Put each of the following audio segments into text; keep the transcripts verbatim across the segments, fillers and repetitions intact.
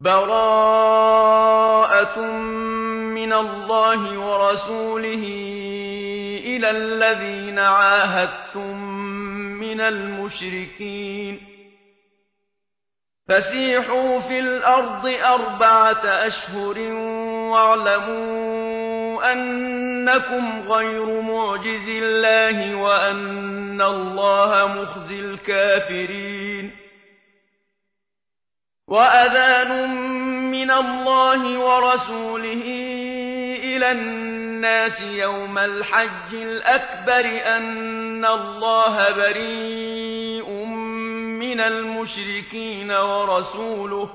بَرَاءَةٌ مِّنَ اللَّهِ وَرَسُولِهِ إِلَى الَّذِينَ عَاهَدتُّم مِّنَ الْمُشْرِكِينَ فَسِيحُوا فِي الْأَرْضِ أَرْبَعَةَ أَشْهُرٍ وَاعْلَمُوا أَنَّكُمْ غَيْرُ مُعْجِزِي اللَّهِ وَأَنَّ اللَّهَ مُخْزِي الْكَافِرِينَ وَأَذَانٌ مِّنَ اللَّهِ وَرَسُولِهِ إِلَى النَّاسِ يَوْمَ الْحَجِّ الْأَكْبَرِ أَنَّ اللَّهَ بَرِيءٌ مِّنَ الْمُشْرِكِينَ وَرَسُولُهُ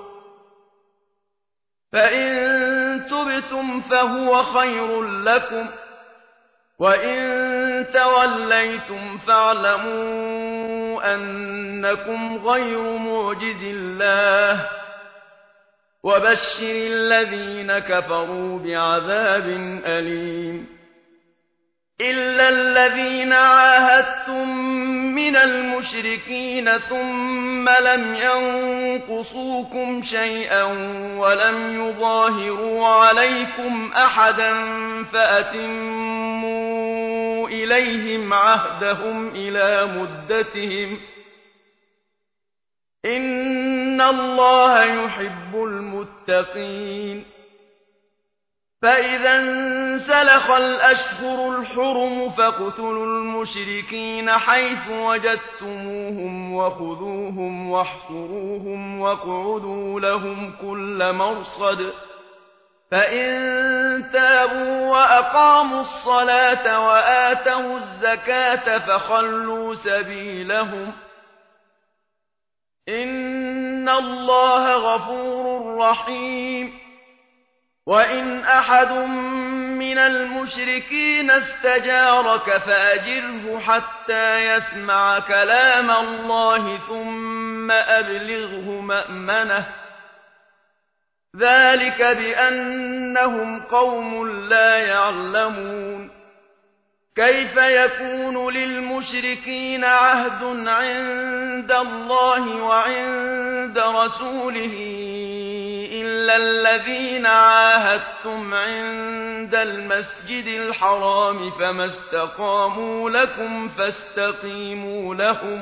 فَإِن تُبْتُمْ فَهُوَ خَيْرٌ لَّكُمْ وَإِن تَوَلَّيْتُمْ فَاعْلَمُوا أَنَّكُمْ غَيْرُ مُعْجِزِي اللَّهِ وَبَشِّرِ الَّذِينَ كَفَرُوا بِعَذَابٍ أَلِيمٍ إِلَّا الَّذِينَ عَاهَدتُّم مِّنَ الْمُشْرِكِينَ ثُمَّ لَمْ يَنقُصُوكُمْ شَيْئًا وَلَمْ يُظَاهِرُوا عَلَيْكُمْ أَحَدًا فَأَتِمُّوا إِلَيْهِمْ عَهْدَهُمْ إِلَىٰ مُدَّتِهِمْ ۚ إِنَّ اللَّهَ يُحِبُّ الْمُتَّقِينَ فَإِذَا انسَلَخَ الْأَشْهُرُ الْحُرُمُ فَاقْتُلُوا الْمُشْرِكِينَ حَيْثُ وَجَدتُّمُوهُمْ وَخُذُوهُمْ وَاحْصُرُوهُمْ وَاقْعُدُوا لَهُمْ كُلَّ مَرْصَدٍ فَإِن تَابُوا وَأَقَامُوا الصَّلَاةَ وَآتَوُا الزَّكَاةَ فَخَلُّوا سَبِيلَهُمْ ۚ إِنَّ اللَّهَ غَفُورٌ رَّحِيمٌ وَإِنْ أَحَدٌ مِّنَ الْمُشْرِكِينَ اسْتَجَارَكَ فَأَجِرْهُ حَتَّىٰ يَسْمَعَ كَلَامَ اللَّهِ ثُمَّ أَبْلِغْهُ مَأْمَنَهُ ۚ ذَٰلِكَ بِأَنَّهُمْ قَوْمٌ لَّا يَعْلَمُونَ كَيْفَ يَكُونُ لِلْمُشْرِكِينَ عَهْدٌ عِندَ اللَّهِ وَعِندَ رَسُولِهِ إِلَّا الَّذِينَ عَاهَدتُّمْ عِندَ الْمَسْجِدِ الْحَرَامِ فَمَا اسْتَقَامُوا لَكُمْ فَاسْتَقِيمُوا لَهُمْ ۚ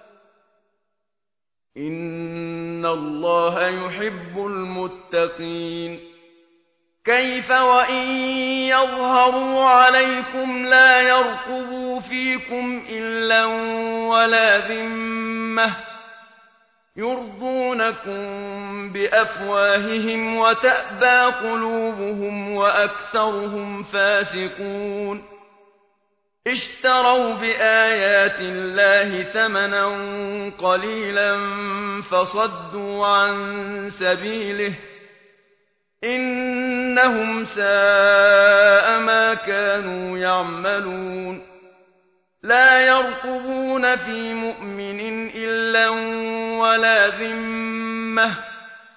إِنَّ اللَّهَ يُحِبُّ الْمُتَّقِينَ كَيْفَ وَإِن يَظْهَرُوا عَلَيْكُمْ لَا يَرْقُبُوا فِيكُمْ إِلًّا وَلَا ذِمَّةً يُرْضُونَكُم بِأَفْوَاهِهِمْ وَتَأْبَىٰ قُلُوبُهُمْ وَأَكْثَرُهُمْ فَاسِقُونَ اشْتَرَوْا بِآيَاتِ اللَّهِ ثَمَنًا قَلِيلًا فَصَدُّوا عَن سَبِيلِهِ ۚ إِنَّهُمْ سَاءَ مَا كَانُوا يَعْمَلُونَ لَا يَرْقُبُونَ فِي مُؤْمِنٍ إِلًّا وَلَا ذِمَّةً ۚ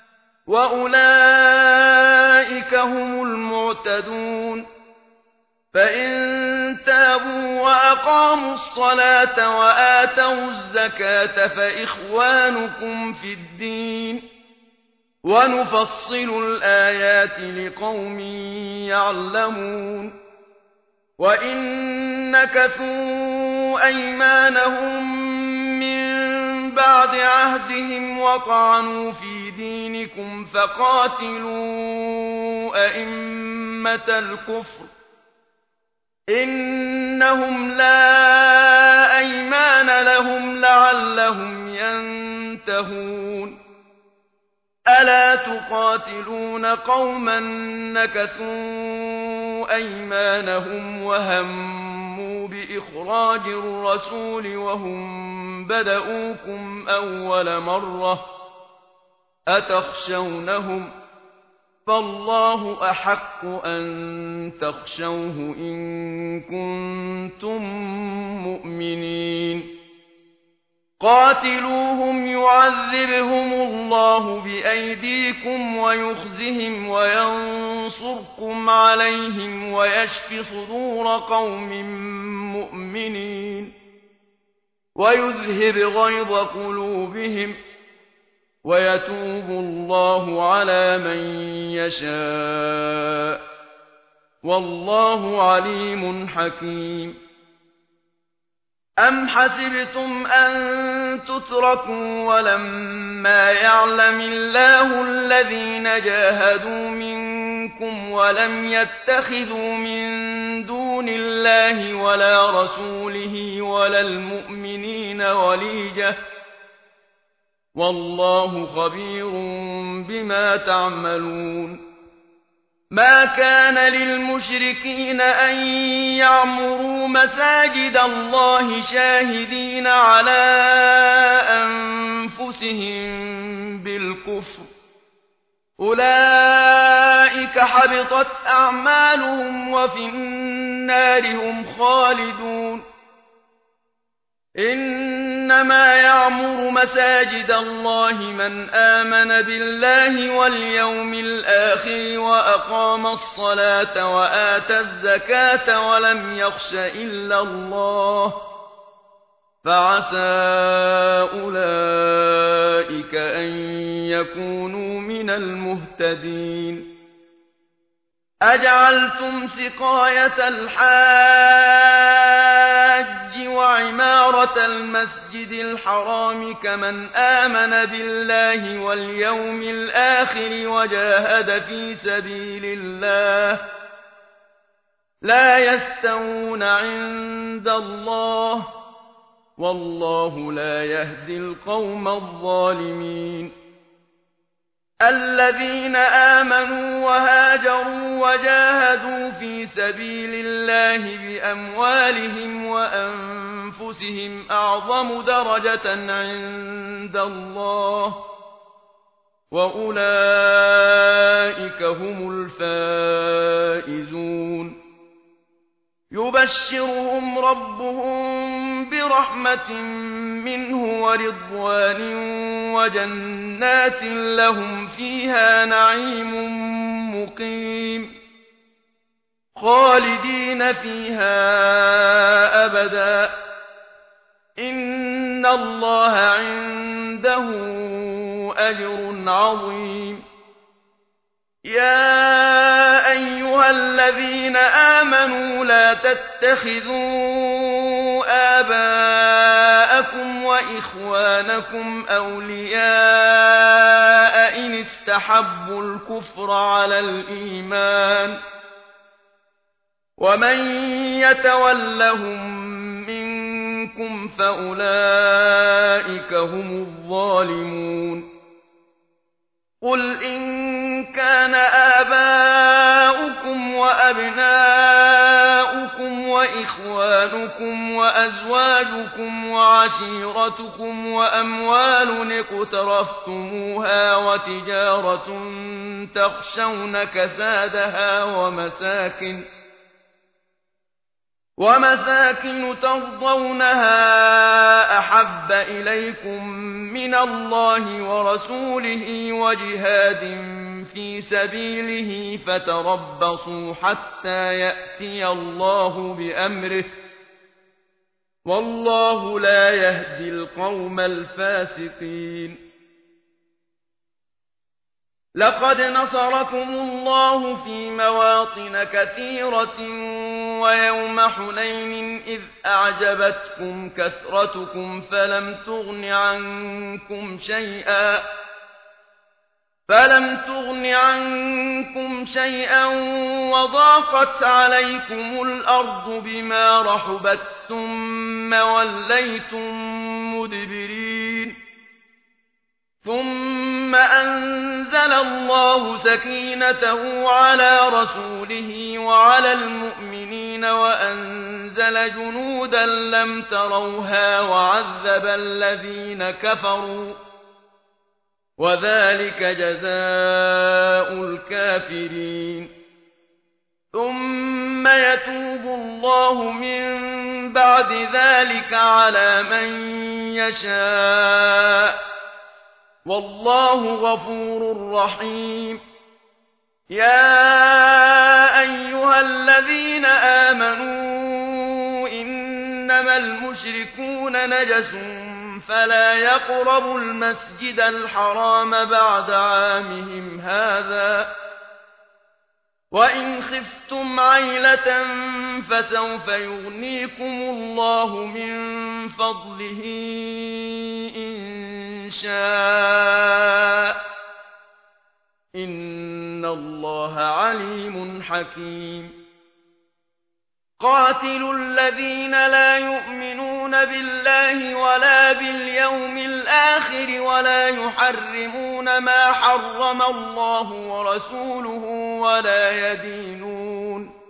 وَأُولَٰئِكَ هُمُ الْمُعْتَدُونَ فَإِن تَابُوا وَأَقَامُوا الصَّلَاةَ وَآتَوُا الزَّكَاةَ فَإِخْوَانُكُمْ فِي الدِّينِ ۗ وَنُفَصِّلُ الْآيَاتِ لِقَوْمٍ يَعْلَمُونَ وَإِن نَّكَثُوا أَيْمَانَهُم مِّن بَعْدِ عَهْدِهِمْ وَطَعَنُوا فِي دِينِكُمْ فَقَاتِلُوا أَئِمَّةَ الْكُفْرِ ۙ إِنَّهُمْ لَا أَيْمَانَ لَهُمْ لَعَلَّهُمْ يَنتَهُونَ أَلَا تُقَاتِلُونَ قَوْمًا نَّكَثُوا أَيْمَانَهُمْ وَهَمُّوا بِإِخْرَاجِ الرَّسُولِ وَهُم بَدَءُوكُمْ أَوَّلَ مَرَّةٍ ۚ أَتَخْشَوْنَهُمْ ۚ فَاللَّهُ أَحَقُّ أَن تَخْشَوْهُ إِن كُنتُم مُّؤْمِنِينَ قَاتِلُوهُمْ يُعَذِّبْهُمُ اللَّهُ بِأَيْدِيكُمْ وَيُخْزِهِمْ وَيَنصُرْكُمْ عَلَيْهِمْ وَيَشْفِ صُدُورَ قَوْمٍ مُّؤْمِنِينَ وَيُذْهِبْ غَيْظَ قُلُوبِهِمْ ۗ ويتوب الله على من يشاء والله عليم حكيم أم حسبتم أن تتركوا ولما يعلم الله الذين جاهدوا منكم ولم يتخذوا من دون الله ولا رسوله ولا المؤمنين وليجة والله خبير بما تعملون ما كان للمشركين أن يعمروا مساجد الله شاهدين على أنفسهم بالكفر أولئك حبطت أعمالهم وفي النار هم خالدون إنما يعمر مساجد الله من آمن بالله واليوم الآخر وأقام الصلاة وآتى الزكاة ولم يخش إلا الله فعسى أولئك أن يكونوا من المهتدين أجعلتم سقاية الحاج وعمارة المسجد الحرام كمن آمن بالله واليوم الآخر وجاهد في سبيل الله لا يستوون عند الله والله لا يهدي القوم الظالمين الذين آمنوا وهاجروا وجاهدوا في سبيل الله بأموالهم وأنفسهم أعظم درجة عند الله وأولئك هم الفائزون يبشرهم ربهم برحمة منه ورضوان وجنات لهم فيها نعيم مقيم خالدين فيها أبدا إن الله عنده أجر عظيم يا أيها الذين آمنوا لا تتخذوا آباءكم وإخوانكم أولياء إن استحبوا الكفر على الإيمان ومن يتولهم منكم فأولئك هم الظالمون قل إن كان آباؤكم وأبناؤكم وإخوانكم وأزواجكم وعشيرتكم وأموال اقترفتموها وتجارة تخشون كسادها ومساكن ومساكن ترضونها أحب إليكم من الله ورسوله وجهاد في سبيله فتربصوا حتى يأتي الله بأمره والله لا يهدي القوم الفاسقين لقد نصركم الله في مواطن كثيرة ويوم حنين إذ أعجبتكم كثرتكم فلم تغن عنكم شيئا فلم تغن عنكم شيئا وضاقت عليكم الأرض بما رحبت ثم وليتم مدبرين ثم أنزل الله سكينته على رسوله وعلى المؤمنين وأنزل جنودا لم تروها وعذب الذين كفروا وذلك جزاء الكافرين ثم يتوب الله من بعد ذلك على من يشاء والله غفور رحيم يا أيها الذين آمنوا إنما المشركون نجس فلا يقربوا المسجد الحرام بعد عامهم هذا وإن خفتم عيلة فسوف يغنيكم الله من فضله إن شاء إن الله عليم حكيم قاتلوا الذين لا يؤمنون بالله ولا باليوم الآخر ولا يحرمون ما حرم الله ورسوله ولا يدينون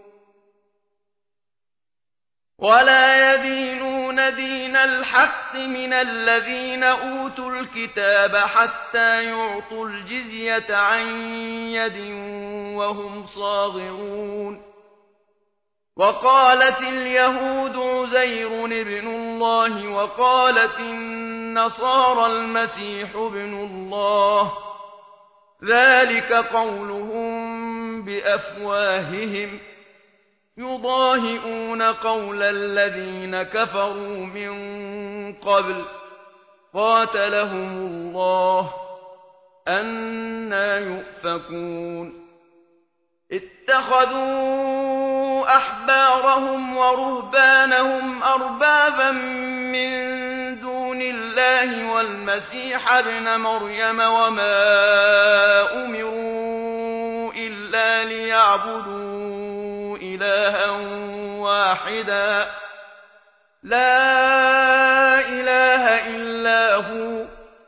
ولا يدينون دين الحق من الذين أوتوا الكتاب حتى يعطوا الجزية عن يد وهم صاغرون وقالت اليهود عزير ابن الله وقالت النصارى المسيح ابن الله ذلك قولهم بأفواههم يضاهئون قول الذين كفروا من قبل قاتلهم الله أنى يؤفكون اتخذوا أحبارهم ورهبانهم أربابا من دون الله والمسيح ابن مريم وما أمروا إلا ليعبدوا إلها واحدا لا إله إلا هو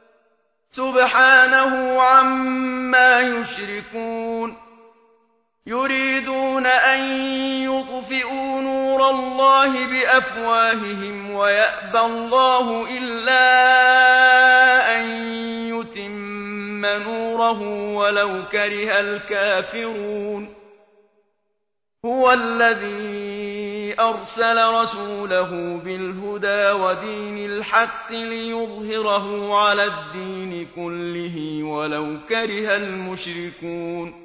سبحانه عما يشركون يريدون أن يطفئوا نور الله بأفواههم ويأبى الله إلا أن يتم نوره ولو كره الكافرون هو الذي أرسل رسوله بالهدى ودين الحق ليظهره على الدين كله ولو كره المشركون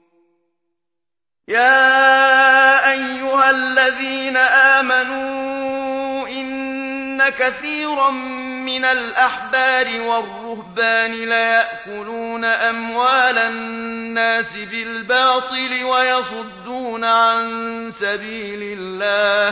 يا أيها الذين آمنوا إن كثيرا من الأحبار والرهبان ليأكلون أموال الناس بالباطل ويصدون عن سبيل الله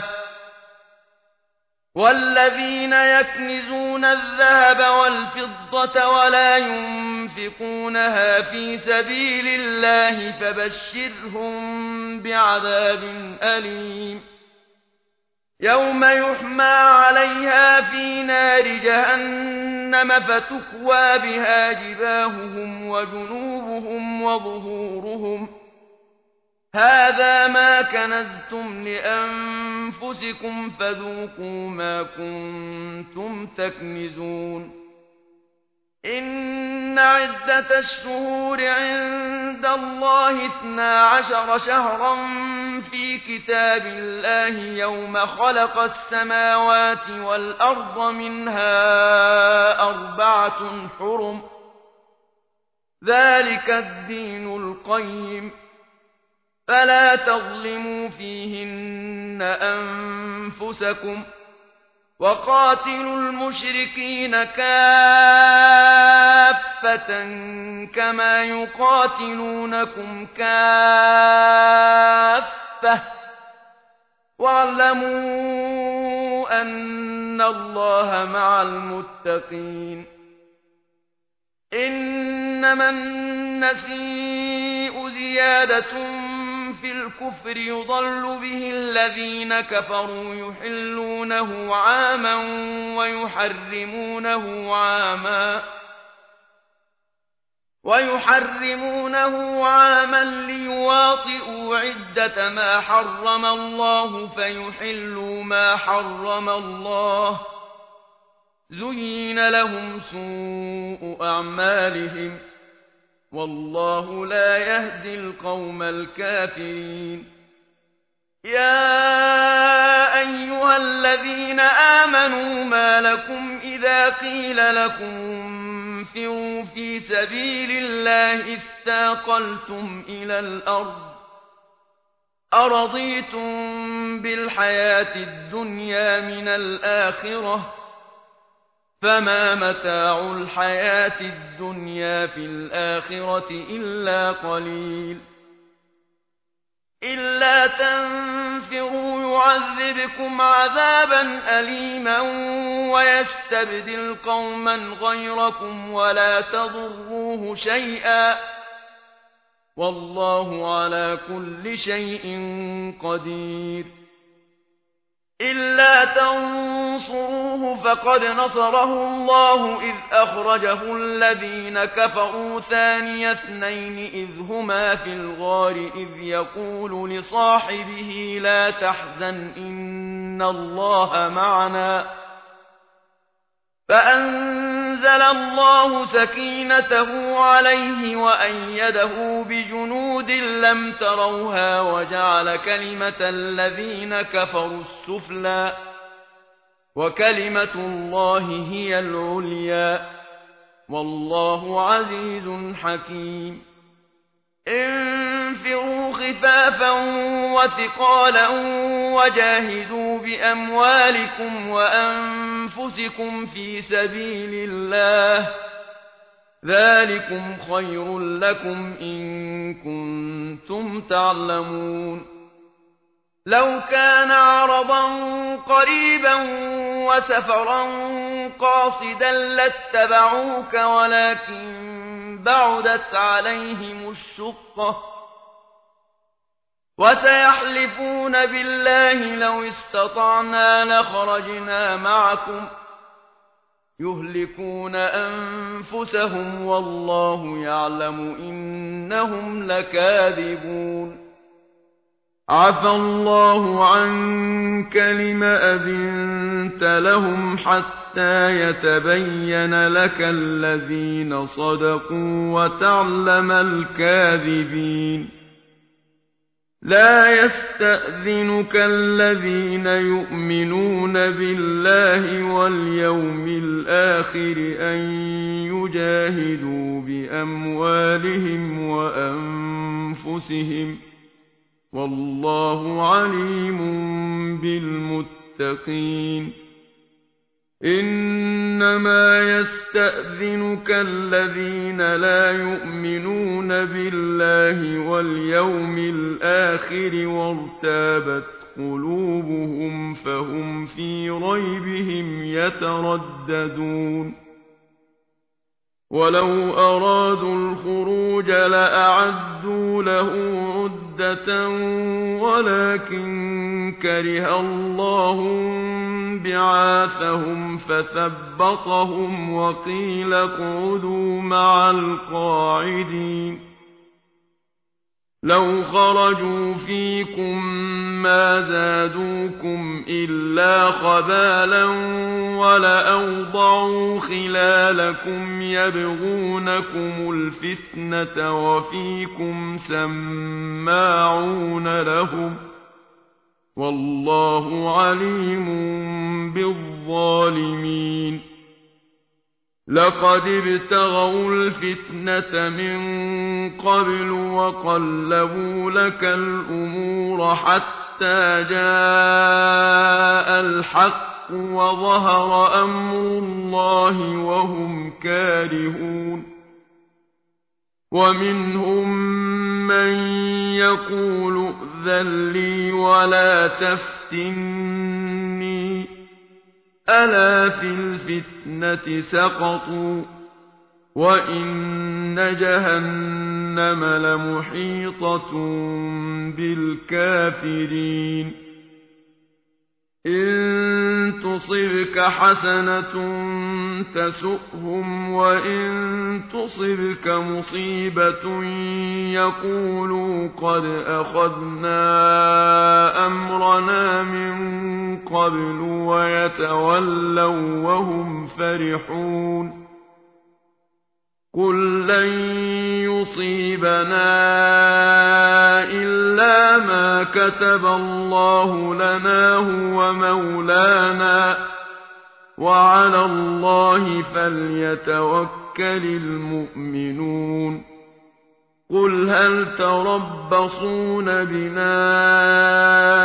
والذين يكنزون الذهب والفضة ولا ينفقونها في سبيل الله فبشرهم بعذاب أليم يوم يحمى عليها في نار جهنم فتكوى بها جباههم وجنوبهم وظهورهم هذا ما كنزتم لأنفسكم فذوقوا ما كنتم تكنزون إن عدة الشهور عند الله اثنا عشر شهرا في كتاب الله يوم خلق السماوات والأرض منها أربعة حرم ذلك الدين القيم فلا تظلموا فيهن أنفسكم وقاتلوا المشركين كافة كما يقاتلونكم كافة واعلموا أن الله مع المتقين إنما النسيء زيادة في الكفر يضل به الذين كفروا يحلونه عاما ويحرمونه عاما ويحرمونه عاما ليواطئوا عدة ما حرم الله فيحلوا ما حرم الله زين لهم سوء أعمالهم والله لا يهدي القوم الكافرين يا أيها الذين آمنوا ما لكم إذا قيل لكم انفروا في سبيل الله اثاقلتم إلى الأرض أرضيتم بالحياة الدنيا من الآخرة فما متاع الحياة الدنيا في الآخرة إلا قليل إلا تنفروا يعذبكم عذابا أليما ويستبدل قوما غيركم ولا تضروه شيئا والله على كل شيء قدير إلا تنصروه فقد نصره الله إذ أخرجه الذين كفروا ثاني اثنين إذ هما في الغار إذ يقول لصاحبه لا تحزن إن الله معنا فأنزل الله سكينته عليه وأيده بجنود لم تروها وجعل كلمة الذين كفروا السفلى وكلمة الله هي العليا والله عزيز حكيم انفروا خفافا وثقالا وجاهدوا بأموالكم وأنفسكم في سبيل الله ذلكم خير لكم إن كنتم تعلمون لو كان عرضا قريبا وسفرا قاصدا لاتبعوك ولكن بعدت عليهم الشقة وسيحلفون بالله لو استطعنا لخرجنا معكم يهلكون أنفسهم والله يعلم إنهم لكاذبون عفى الله عنك لم أذنت لهم حتى يتبين لك الذين صدقوا وتعلم الكاذبين لا يستأذنك الذين يؤمنون بالله واليوم الآخر أن يجاهدوا بأموالهم وأنفسهم والله عليم بالمتقين إنما يستأذنك الذين لا يؤمنون بالله واليوم الآخر وارتابت قلوبهم فهم في ريبهم يترددون ولو أرادوا الخروج لأعدوا له عدة ولكن كره الله بعاثهم فثبطهم وقيل اقعدوا مع القاعدين لو خرجوا فيكم ما زادوكم إلا خبالا ولأوضعوا خلالكم يبغونكم الفتنة وفيكم سماعون لهم والله عليم بالظالمين لقد ابتغوا الفتنة من قبل وقلبوا لك الأمور حتى جاء الحق وظهر أمر الله وهم كارهون ومنهم من يقول ائذن لي ولا تفتني ألا في الفتنة سقطوا وإن جهنم لمحيطة بالكافرين إن تصبك حسنة تسؤهم وإن تصبك مصيبة يقولوا قد أخذنا أمرنا من قبل ويتولوا وهم فرحون قل لن يصيبنا إلا ما كتب الله لنا هو مولانا وعلى الله فليتوكل المؤمنون قل هل تربصون بنا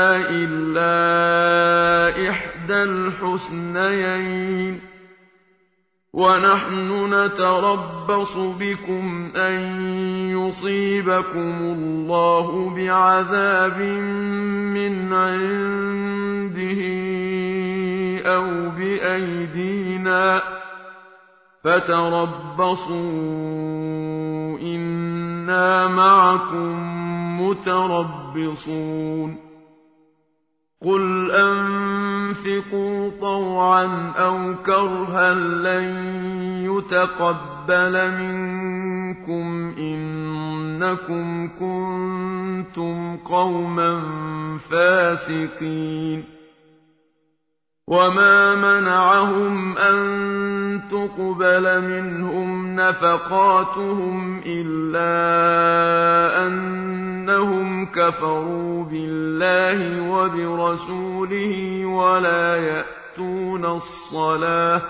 إلا إحدى الحسنيين ونحن نتربص بكم أن يصيبكم الله بعذاب من عنده أو بأيدينا فتربصوا إنا معكم متربصون قل أنفقوا طوعا أو كرها لن يتقبل منكم إنكم كنتم قوما فاسقين وما منعهم أن تقبل منهم نفقاتهم إلا أنهم كفروا بالله وبرسوله ولا يأتون الصلاة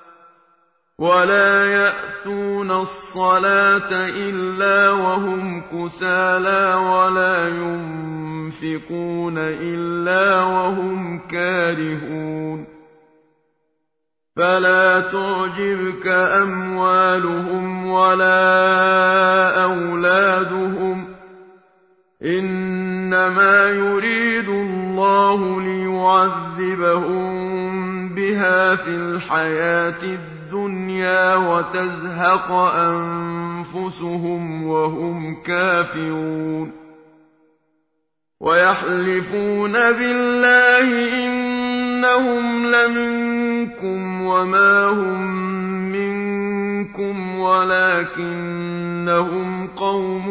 ولا يأتون الصلاة إلا وهم كسالى ولا ينفقون إلا وهم كارهون فلا تعجبك أموالهم ولا أولادهم إنما يريد الله ليعذبهم بها في الحياة الدنيا وتزهق أنفسهم وهم كافرون ويحلفون بالله إنهم لمنكم وما هم منكم ولكنهم قوم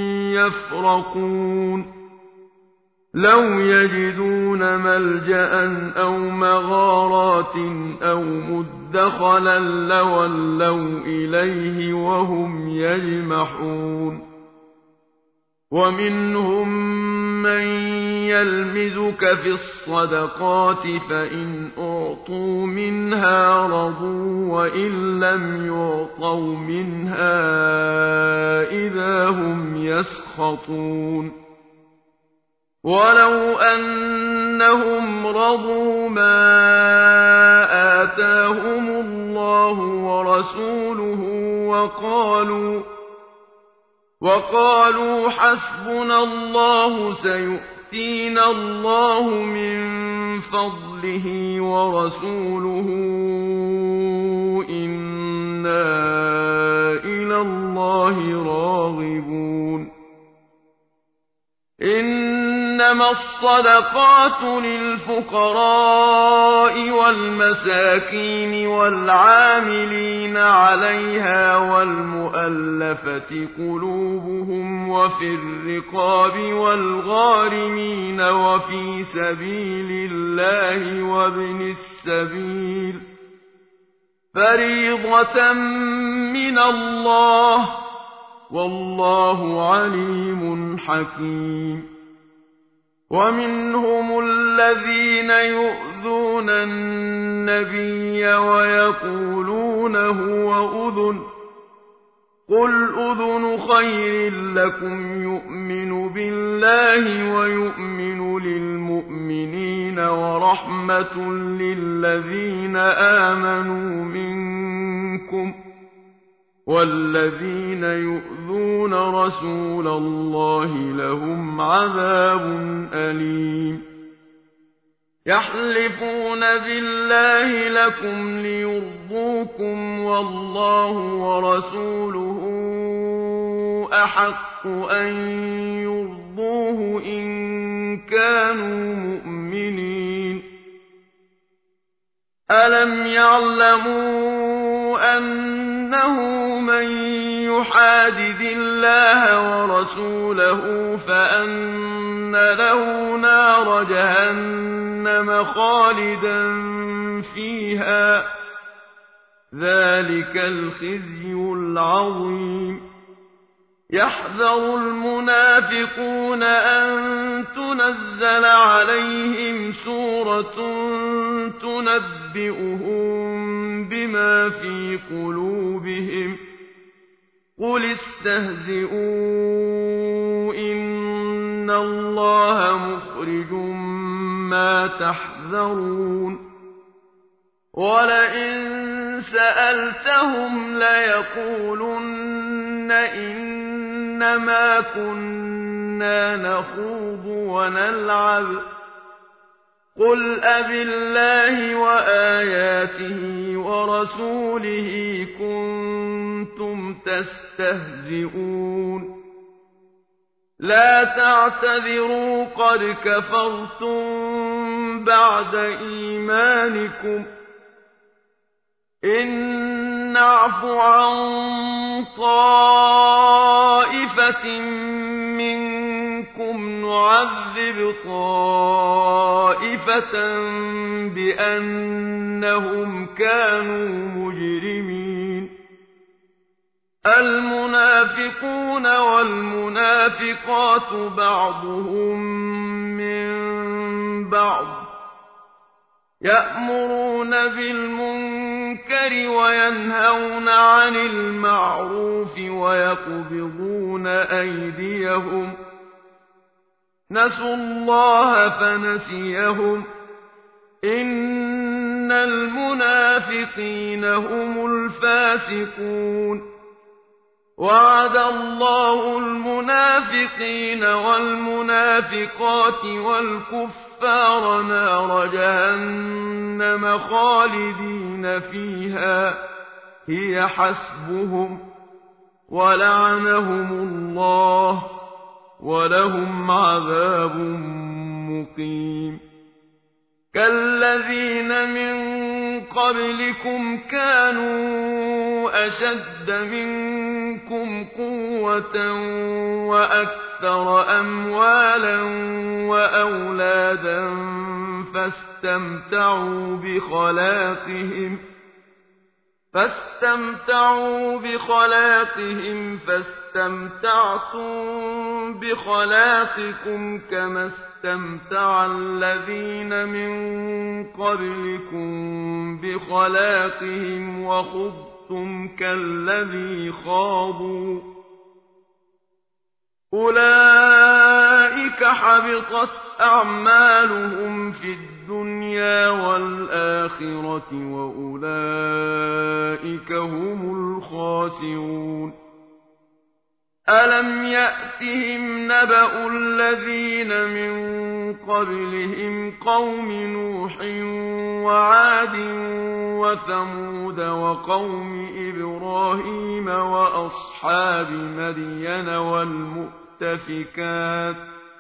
يفرقون لو يجدون ملجأ أو مغارات أو مدخلا لولوا إليه وهم يجمحون ومنهم من يلمزك في الصدقات فإن أعطوا منها رضوا وإن لم يعطوا منها إذا هم يسخطون ولو أنهم رضوا ما آتاهم الله ورسوله وقالوا وقالوا حسبنا الله سيؤتينا الله من فضله ورسوله إنا إلى الله راغبون إنما الصدقات للفقراء والمساكين والعاملين عليها والمؤلفة قلوبهم وفي الرقاب والغارمين وفي سبيل الله وابن السبيل فريضة من الله والله عليم حكيم ومنهم الذين يؤذون النبي ويقولون هو أذن قل أذن خير لكم يؤمن بالله ويؤمن للمؤمنين ورحمة للذين آمنوا منكم والذين يؤذون رسول الله لهم عذاب أليم يحلفون بالله لكم ليرضوكم والله ورسوله أحق أن يرضوه إن كانوا مؤمنين ألم يعلموا أنه من يحادد الله ورسوله فأن له نار جهنم خالدا فيها ذلك الخزي العظيم يحذر المنافقون أن تنزل عليهم سورة تنبئهم بما في قلوبهم قل استهزئوا إن الله مخرج ما تحذرون ولئن سألتهم ليقولن إنما كنا نخوض ونلعب قل أبالله وآياته ورسوله كنتم تستهزئون لا تعتذروا قد كفرتم بعد إيمانكم إن نعف عن طائفة منكم نعذب طائفة بأنهم كانوا مجرمين المنافقون والمنافقات بعضهم من بعض يأمرون بالمنكر وينهون عن المعروف ويقبضون أيديهم نسوا الله فنسيهم إن المنافقين هم الفاسقون وعد الله المنافقين والمنافقات والكفار نار جهنم خالدين فيها هي حسبهم ولعنهم الله ولهم عذاب مقيم كالذين من قبلكم كانوا أشد منكم قوة وأكثر أموالا وأولادا فاستمتعوا بخلاقهم فاستمتعوا بخلاقهم فاستمتعتم بخلاقكم كما استمتع الذين من قبلكم بخلاقهم وخضتم كالذي خاضوا أولئك حبطت أعمالهم في الدنيا والآخرة وأولئك هم الخاسرون ألم يأتهم نبأ الذين من قبلهم قوم نوح وعاد وثمود وقوم إبراهيم وأصحاب مدين والمؤتفكات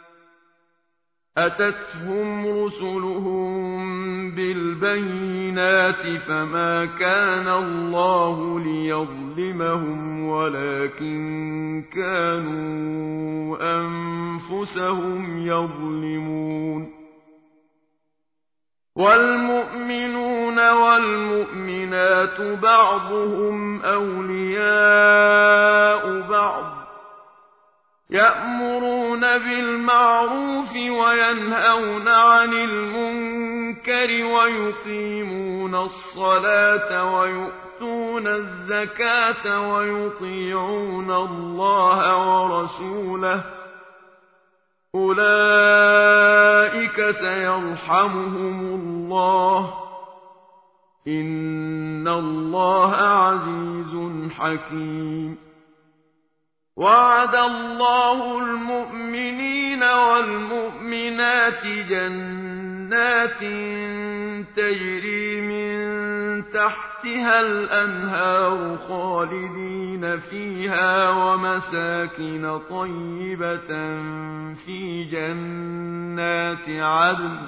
أتتهم رسلهم بالبينات فما كان الله ليظلمهم ولكن كانوا أنفسهم يظلمون والمؤمنون والمؤمنات بعضهم أولياء بعض يأمرون بالمعروف وينهون عن المنكر ويقيمون الصلاة ويؤتون الزكاة ويطيعون الله ورسوله أولئك سيرحمهم الله إن الله عزيز حكيم وعد الله المؤمنين والمؤمنات جنات تجري من تحتها الأنهار خالدين فيها ومساكن طيبة في جنات عدن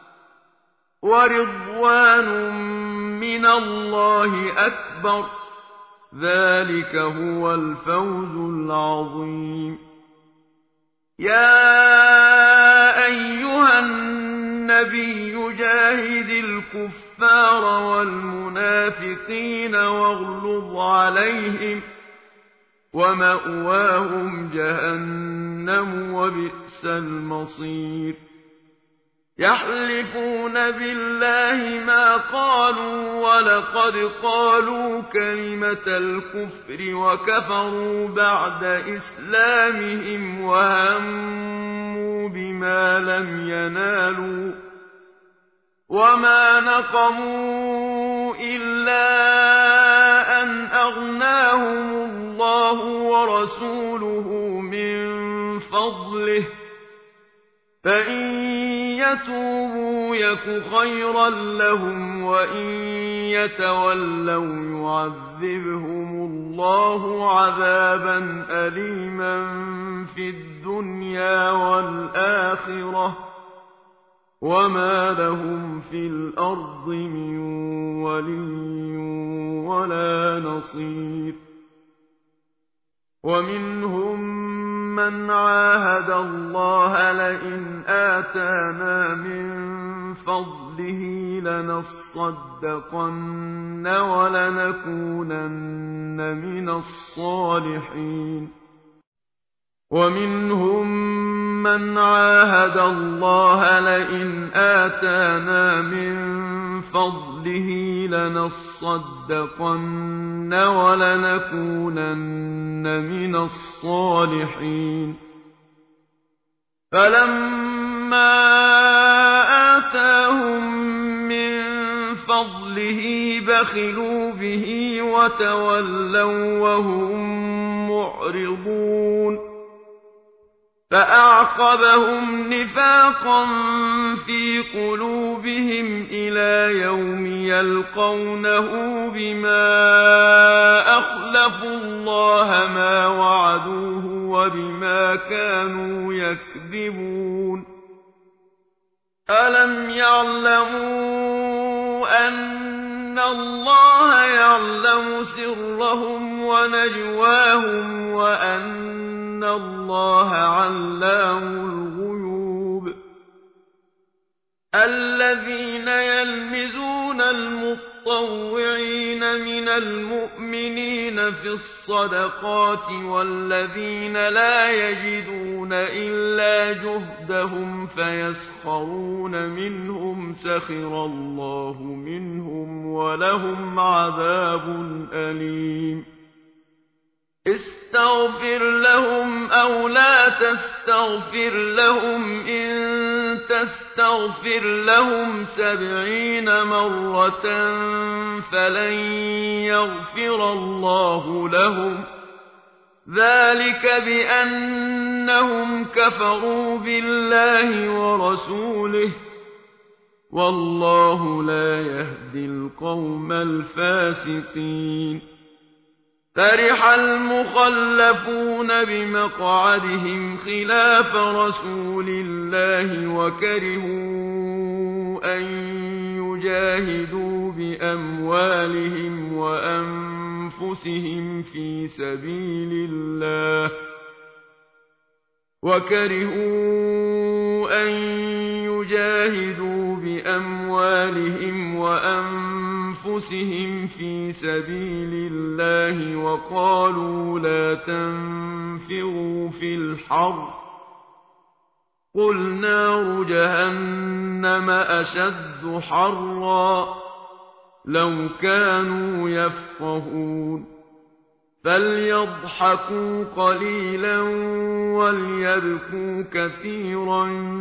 ورضوان من الله أكبر ذلك هو الفوز العظيم يا أيها النبي جاهد الكفار والمنافقين واغلظ عليهم ومأواهم جهنم وبئس المصير يحلفون بالله ما قالوا ولقد قالوا كلمة الكفر وكفروا بعد إسلامهم وهموا بما لم ينالوا وما نقموا إلا آتاهم الله ورسوله من فضله فإن يتوبوا يك خيرا لهم وإن يتولوا يعذبهم الله عذابا أليما في الدنيا والآخرة وما لهم في الأرض من ولي ولا نصير. ومنهم من عاهد الله لئن آتانا من فضله لنصدقن ولنكونن من الصالحين. ومنهم من عاهد الله لئن آتانا من فضله لنصدقن ولنكونن من الصالحين. فلما آتاهم من فضله بخلوا به وتولوا وهم معرضون. فأعقبهم نفاقا في قلوبهم إلى يوم يلقونه بما أخلفوا الله ما وعدوه وبما كانوا يكذبون. ألم يعلموا أن الله يعلم سرهم ونجواهم وأن إن الله علام الغيوب. الذين يلمزون المطوعين من المؤمنين في الصدقات والذين لا يجدون إلا جهدهم فيسخرون منهم سخر الله منهم ولهم عذاب أليم. استغفر لهم أو لا تستغفر لهم إن تستغفر لهم سبعين مرة فلن يغفر الله لهم ذلك بأنهم كفروا بالله ورسوله والله لا يهدي القوم الفاسقين. فرح المخلفون بمقعدهم خلاف رسول الله وكرهوا أن يجاهدوا بأموالهم وأنفسهم في سبيل الله وكرهوا أن يجاهدوا بأموالهم وأنفسهم في سبيل الله وقالوا لا تنفروا في الحر قل نار جهنم أشد حرا لو كانوا يفقهون. فليضحكوا قليلا وليبكوا كثيرا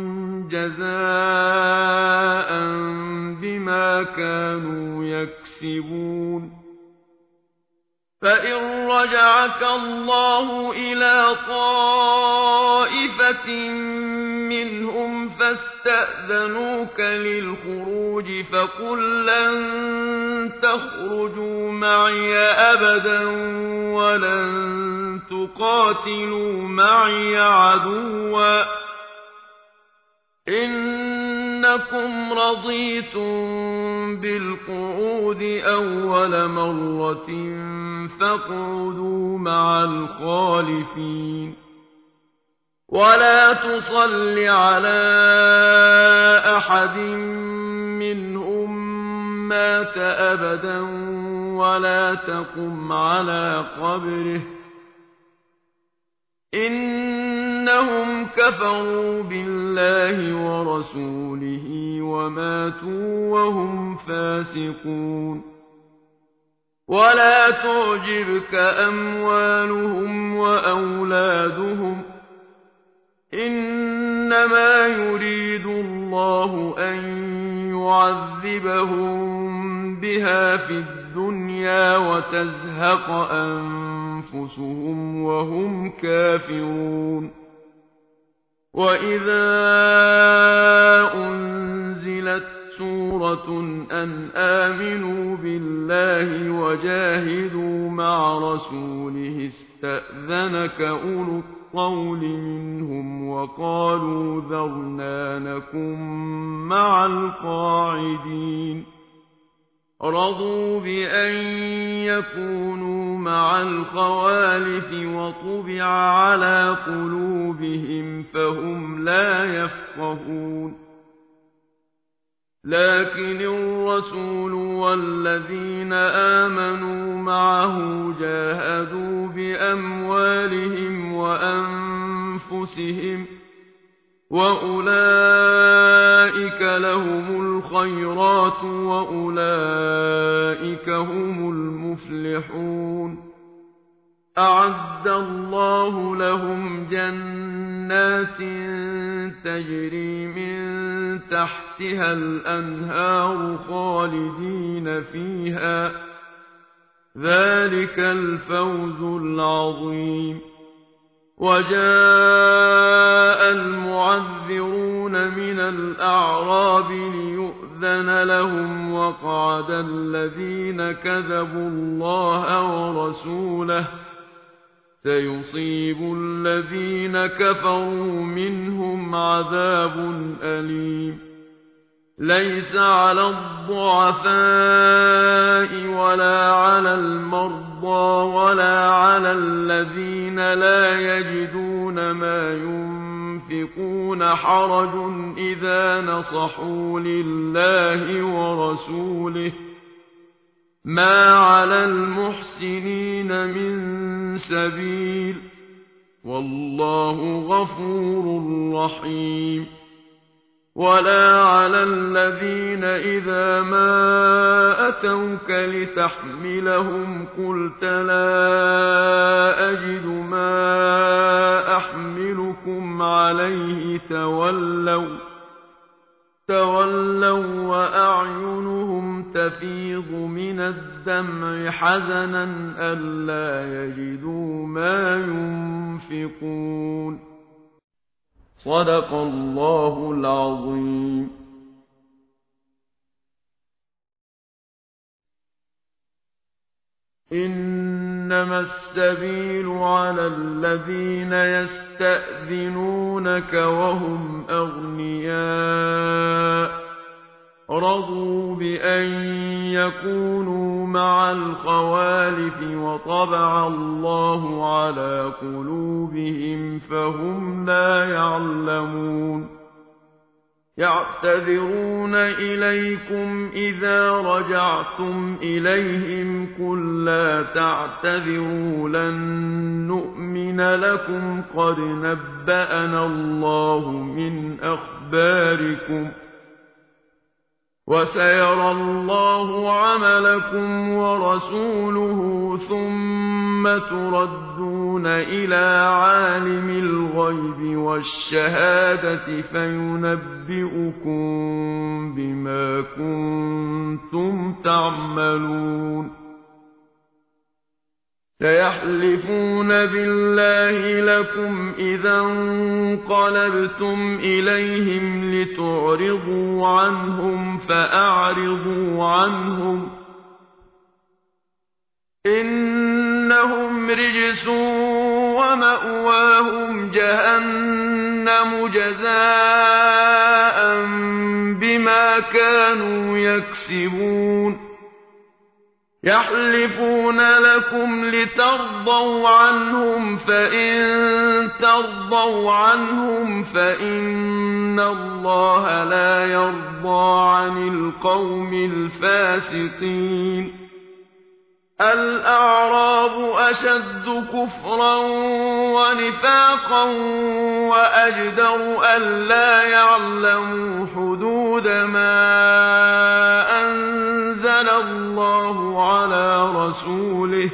جزاء بما كانوا يكسبون. فإن رجعك الله إلى طائفة منهم فاستأذنوك للخروج فقل لن تخرجوا معي أبدا ولن تقاتلوا معي عدوا إنكم رضيتم بالقعود أول مرة فاقعدوا مع الخالفين. ولا تصل على أحد منهم مات أبدا ولا تقم على قبره إنهم كفروا بالله ورسوله وماتوا وهم فاسقون. ولا تعجبك أموالهم وأولادهم إنما يريد الله أن يعذبهم بها في الدنيا وتزهق أنفسهم أنفسهم وهم كافرون وإذا أنزلت سورة أن آمنوا بالله وجاهدوا مع رسوله استأذنك أولو الطول منهم وقالوا ذرنا نكن مع القاعدين رضوا بأن يكونوا مع الخوالف وطبع على قلوبهم فهم لا يفقهون لكن الرسول والذين آمنوا معه جاهدوا بأموالهم وأنفسهم وأولئك لهم الخيرات وأولئك هم المفلحون أعد الله لهم جنات تجري من تحتها الأنهار خالدين فيها ذلك الفوز العظيم وجاء المعذرون من الأعراب ليؤذن لهم وقعد الذين كذبوا الله ورسوله سيصيب الذين كفروا منهم عذاب أليم ليس على الضعفاء ولا على المرضى ولا على الذين لا يجدون ما ينفقون حرج إذا نصحوا لله ورسوله ما على المحسنين من سبيل والله غفور رحيم ولا على الذين إذا ما أتوك لتحملهم قلت لا أجد ما أحملكم عليه تولوا تولوا وأعينهم تفيض من الدمع حزنا ألا يجدوا ما ينفقون صدق الله العظيم إنما السبيل على الذين يستأذنونك وهم أغنياء رضوا بأن يكونوا مع الخوالف وطبع الله على قلوبهم فهم لا يعلمون يعتذرون إليكم إذا رجعتم إليهم قل لا تعتذروا لن نؤمن لكم قد نبأنا الله من أخباركم وسيرى الله عملكم ورسوله ثم تردون إلى عالم الغيب والشهادة فينبئكم بما كنتم تعملون سيحلفون بالله لكم إذا انقلبتم إليهم لتعرضوا عنهم فأعرضوا عنهم إنهم رجس ومأواهم جهنم جزاء بما كانوا يكسبون يحلفون لكم لترضوا عنهم فإن ترضوا عنهم فإن الله لا يرضى عن القوم الفاسقين الأعراب أشد كفرا ونفاقا وأجدر ألا يعلموا حدود ما أنزل الله على رسوله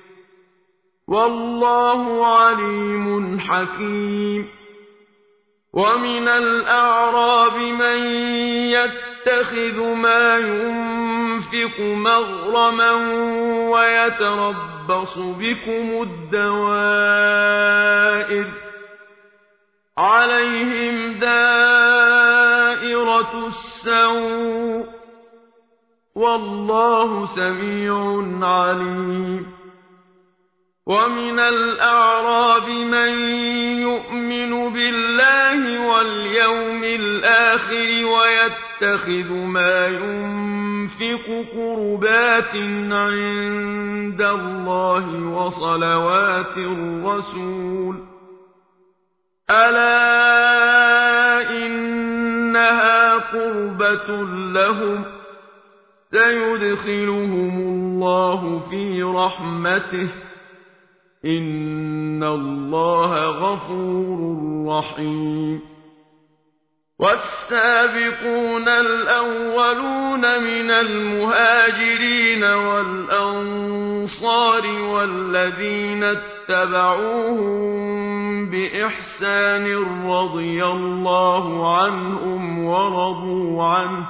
والله عليم حكيم ومن الأعراب من يتخذ ما ينفق مغرما ويتربص نتربص بكم الدوائر عليهم دائرة السوء والله سميع عليم ومن الأعراب من يؤمن بالله واليوم الآخر ويتخذ ما ينفق قربات عند الله وصلوات الرسول ألا إنها قربة لهم سيدخلهم الله في رحمته إن الله غفور رحيم والسابقون الأولون من المهاجرين والأنصار والذين اتبعوهم بإحسان رضي الله عنهم ورضوا عنه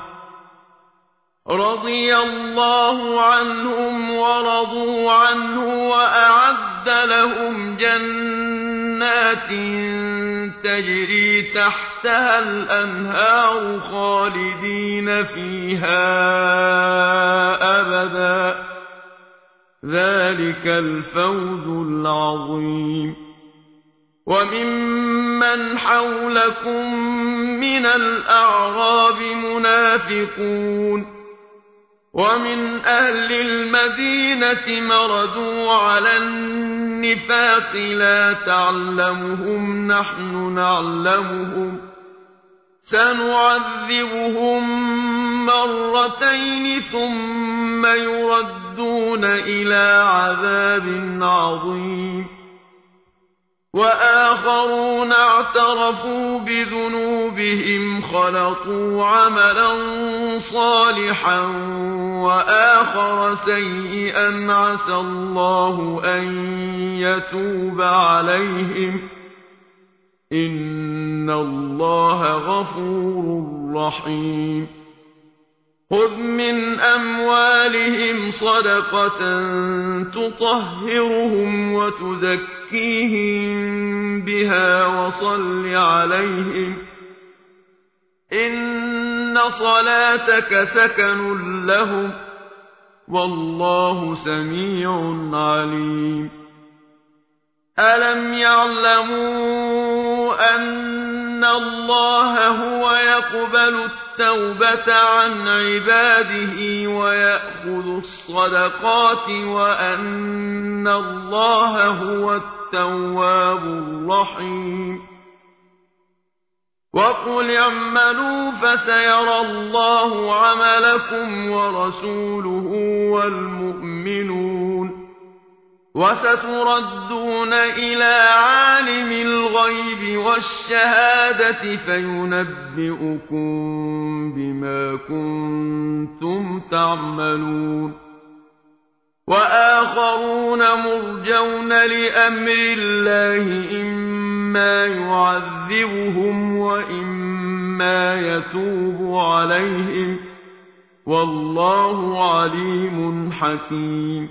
رضي الله عنهم ورضوا عنه وأعد لهم جنات تجري تحتها الأنهار خالدين فيها أبدا ذلك الفوز العظيم وممن حولكم من الأعراب منافقون ومن أهل المدينة مردوا على النفاق لا تعلمهم نحن نعلمهم سنعذبهم مرتين ثم يردون إلى عذاب عظيم وآخرون اعترفوا بذنوبهم خلطوا عملا صالحا وآخر سيئا عسى الله أن يتوب عليهم إن الله غفور رحيم خذ من أموالهم صدقة تطهرهم وتزكيهم بها وصل عليهم إن صلاتك سكن لهم والله سميع عليم ألم يعلموا أن الله هو يقبل التوبة عن عباده ويأخذ الصدقات وأن الله هو التواب الرحيم وقل اعملوا فسيرى الله عملكم ورسوله والمؤمنون وستردون إلى عالم الغيب والشهادة فينبئكم بما كنتم تعملون وآخرون مرجون لأمر الله إما يعذبهم وإما يتوب عليهم والله عليم حكيم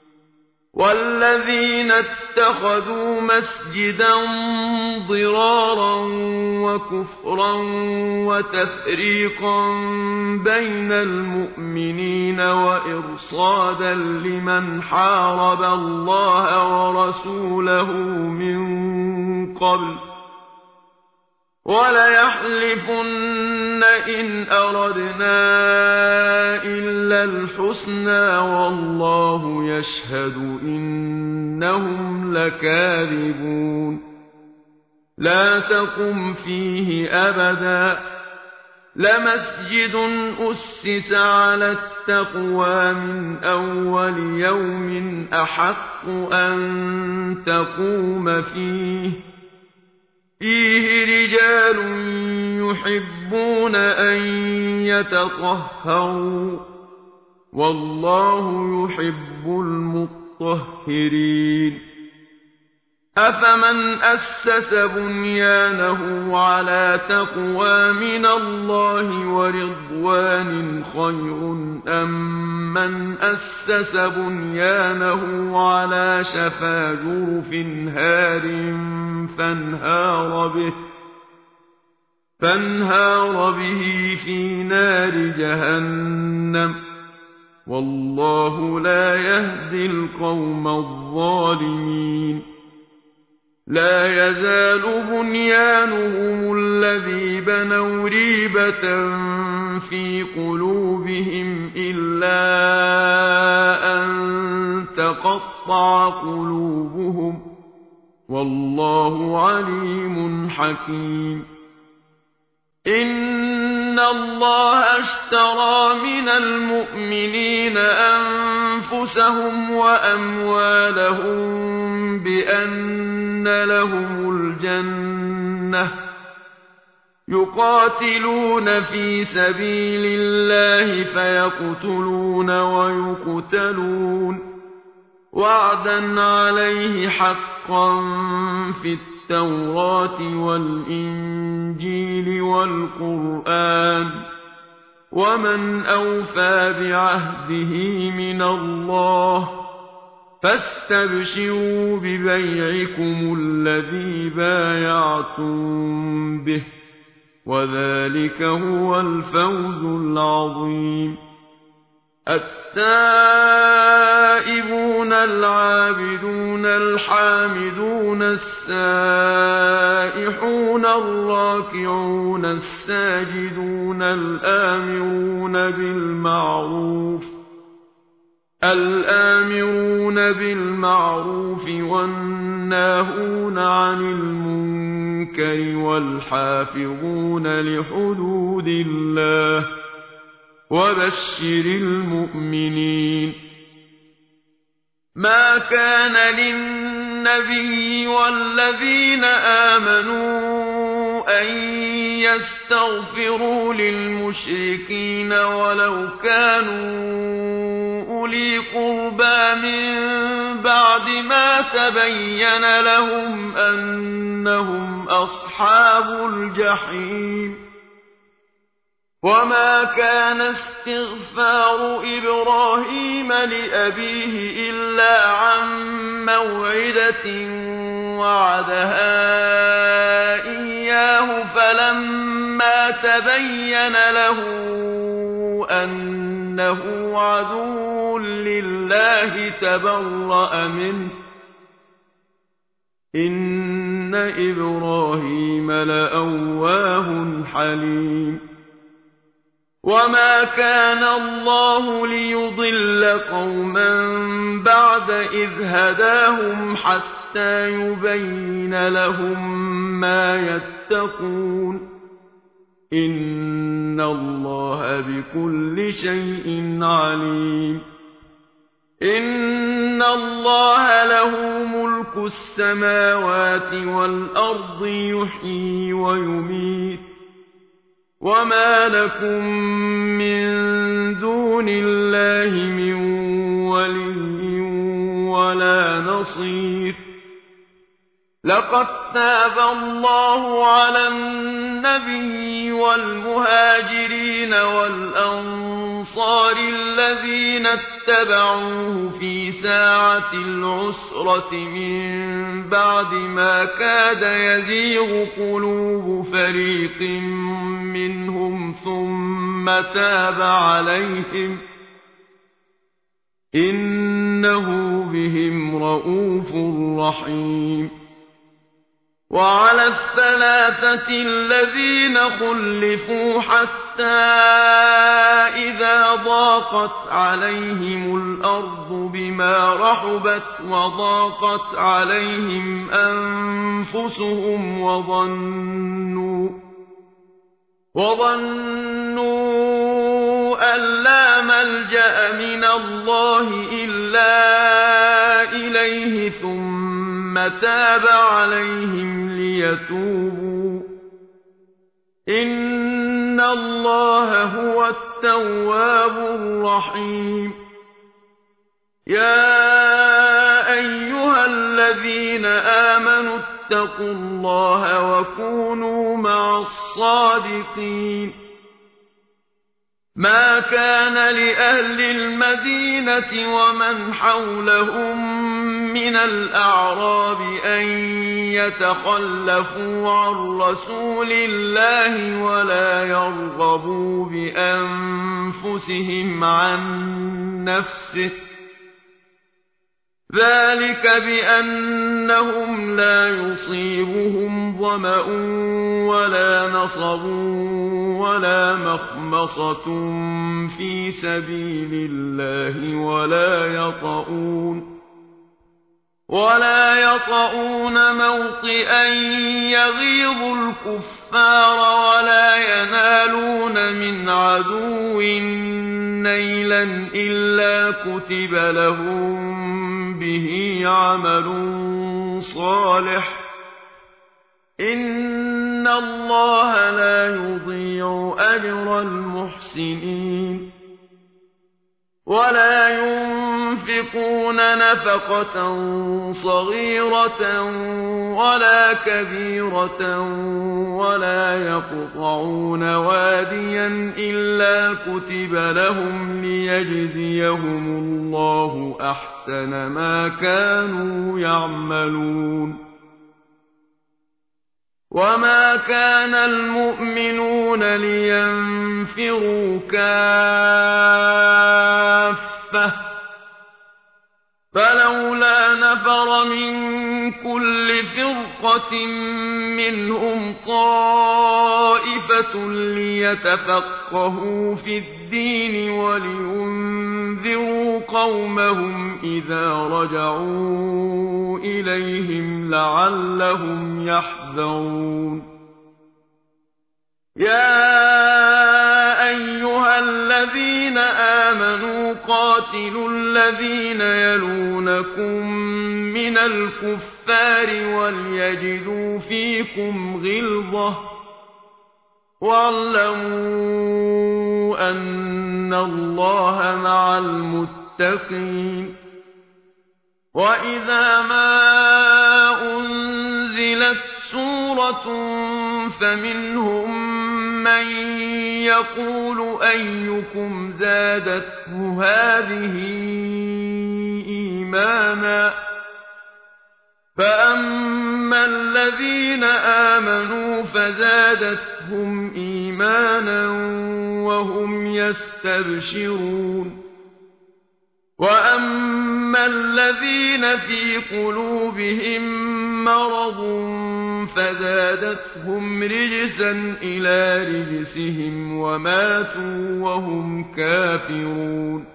والذين اتخذوا مسجدا ضرارا وكفرا وتفريقا بين المؤمنين وإرصادا لمن حارب الله ورسوله من قبل وليحلفن إن أردنا إلا الحسنى والله يشهد إنهم لكاذبون لا تقم فيه أبدا لمسجد أسس على التقوى من أول يوم أحق أن تقوم فيه فيه رجال يحبون أن يتطهروا والله يحب المطهرين أفمن أسس بنيانه على تقوى من الله ورضوان خير أم من أسس بنيانه على شفا جرف هار فانهار به فانهار به في نار جهنم والله لا يهدي القوم الظالمين لا يزال بنيانهم الذي بنوا ريبة في قلوبهم إلا أن تقطع قلوبهم والله عليم حكيم إن الله اشترى من المؤمنين أنفسهم وأموالهم بأن لهم الجنة يقاتلون في سبيل الله فيقتلون ويقتلون وعدا عليه حقا في التوراة والإنجيل والقرآن ومن أوفى بعهده من الله فاستبشروا ببيعكم الذي بايعتم به وذلك هو الفوز العظيم التائبون العابدون الحامدون السائحون الراكعون الساجدون الآمرون بالمعروف الآمرون بالمعروف والناهون عن المنكر والحافظون لحدود الله وبشر المؤمنين ما كان للنبي والذين آمنوا أن يستغفروا للمشركين ولو كانوا أولي قربى من بعد ما تبين لهم أنهم أصحاب الجحيم وما كان استغفار إبراهيم لأبيه إلا عن موعدة وعدها إياه فلما تبين له أنه عدو لله تبرأ منه إن إبراهيم لأواه حليم وما كان الله ليضل قوما بعد إذ هداهم حتى يبين لهم ما يتقون إن الله بكل شيء عليم إن الله له ملك السماوات والأرض يحيي ويميت وما لكم من دون الله من ولي ولا نصير لقد تاب الله على النبي والمهاجرين والأنصار الذين اتبعوه في ساعة العسرة من بعد ما كاد يزيغ قلوب فريق منهم ثم تاب عليهم إنه بهم رءوف رحيم وعلى الثلاثة الذين خلفوا حتى إذا ضاقت عليهم الأرض بما رحبت وضاقت عليهم أنفسهم وظنوا وظنوا أن لا ملجأ من الله إلا إليه ثم تاب عليهم ليتوبوا إن الله هو التواب الرحيم يا أيها الذين آمنوا اتقوا الله وكونوا مع الصادقين ما كان لأهل المدينة ومن حولهم من الأعراب أن يتخلفوا عن رسول الله ولا يرغبوا بأنفسهم عن نفسه ذلك بأنهم لا يصيبهم ظمأ ولا نصب ولا مخمصة في سبيل الله ولا يطؤون ولا يطؤون موطئا يغيظ الكفار ولا ينالون من عدو نيلا إلا كتب لهم به عمل صالح إن الله لا يضيع أجر المحسنين ولا ينفقون نفقة صغيرة ولا كبيرة ولا يقطعون واديا إلا كتب لهم ليجزيهم الله أحسن ما كانوا يعملون وما كان المؤمنون لينفروا كافة فلولا نفر من كل فرقة منهم طائفة ليتفقهوا في الدين ولينذروا قومهم إذا رجعوا إليهم لعلهم يحذرون يا أيها الذين آمنوا قاتلوا الذين يلونكم من الكفار وليجدوا فيكم غلظة واعلموا أن الله مع المتقين وإذا ما أنزلت سورة فمنهم من يقول أيكم زادته هذه إيمانا فأما الذين آمنوا فزادتهم إيمانا وهم يستبشرون وأما الذين في قلوبهم مرض فزادتهم رجسا إلى رجسهم وماتوا وهم كافرون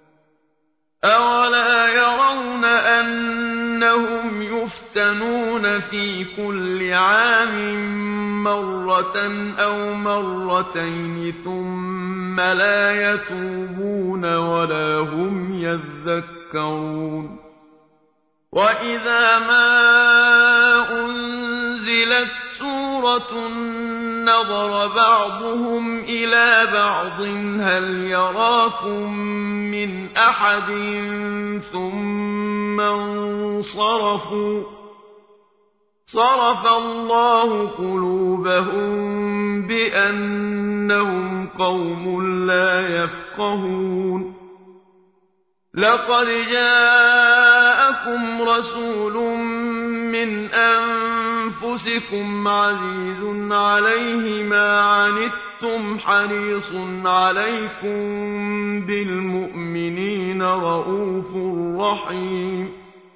أولا يرون أنهم يفتنون في كل عام مرة أو مرتين ثم لا يتوبون ولا هم يذكرون وإذا ما أنزلت سورة نظر بعضهم إلى بعض هل يراكم من أحد ثم انصرفوا صرف الله قلوبهم بأنهم قوم لا يفقهون لقد جاءكم رسول من أنفسكم عزيز عليه ما عنتم حريص عليكم بالمؤمنين رءوف رحيم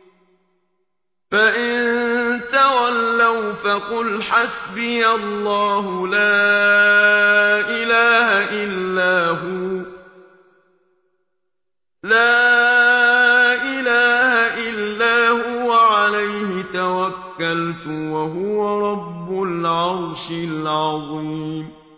فإن تولوا فقل حسبي الله لا إله إلا هو لا إله إلا هو عليه توكلت وهو رب العرش العظيم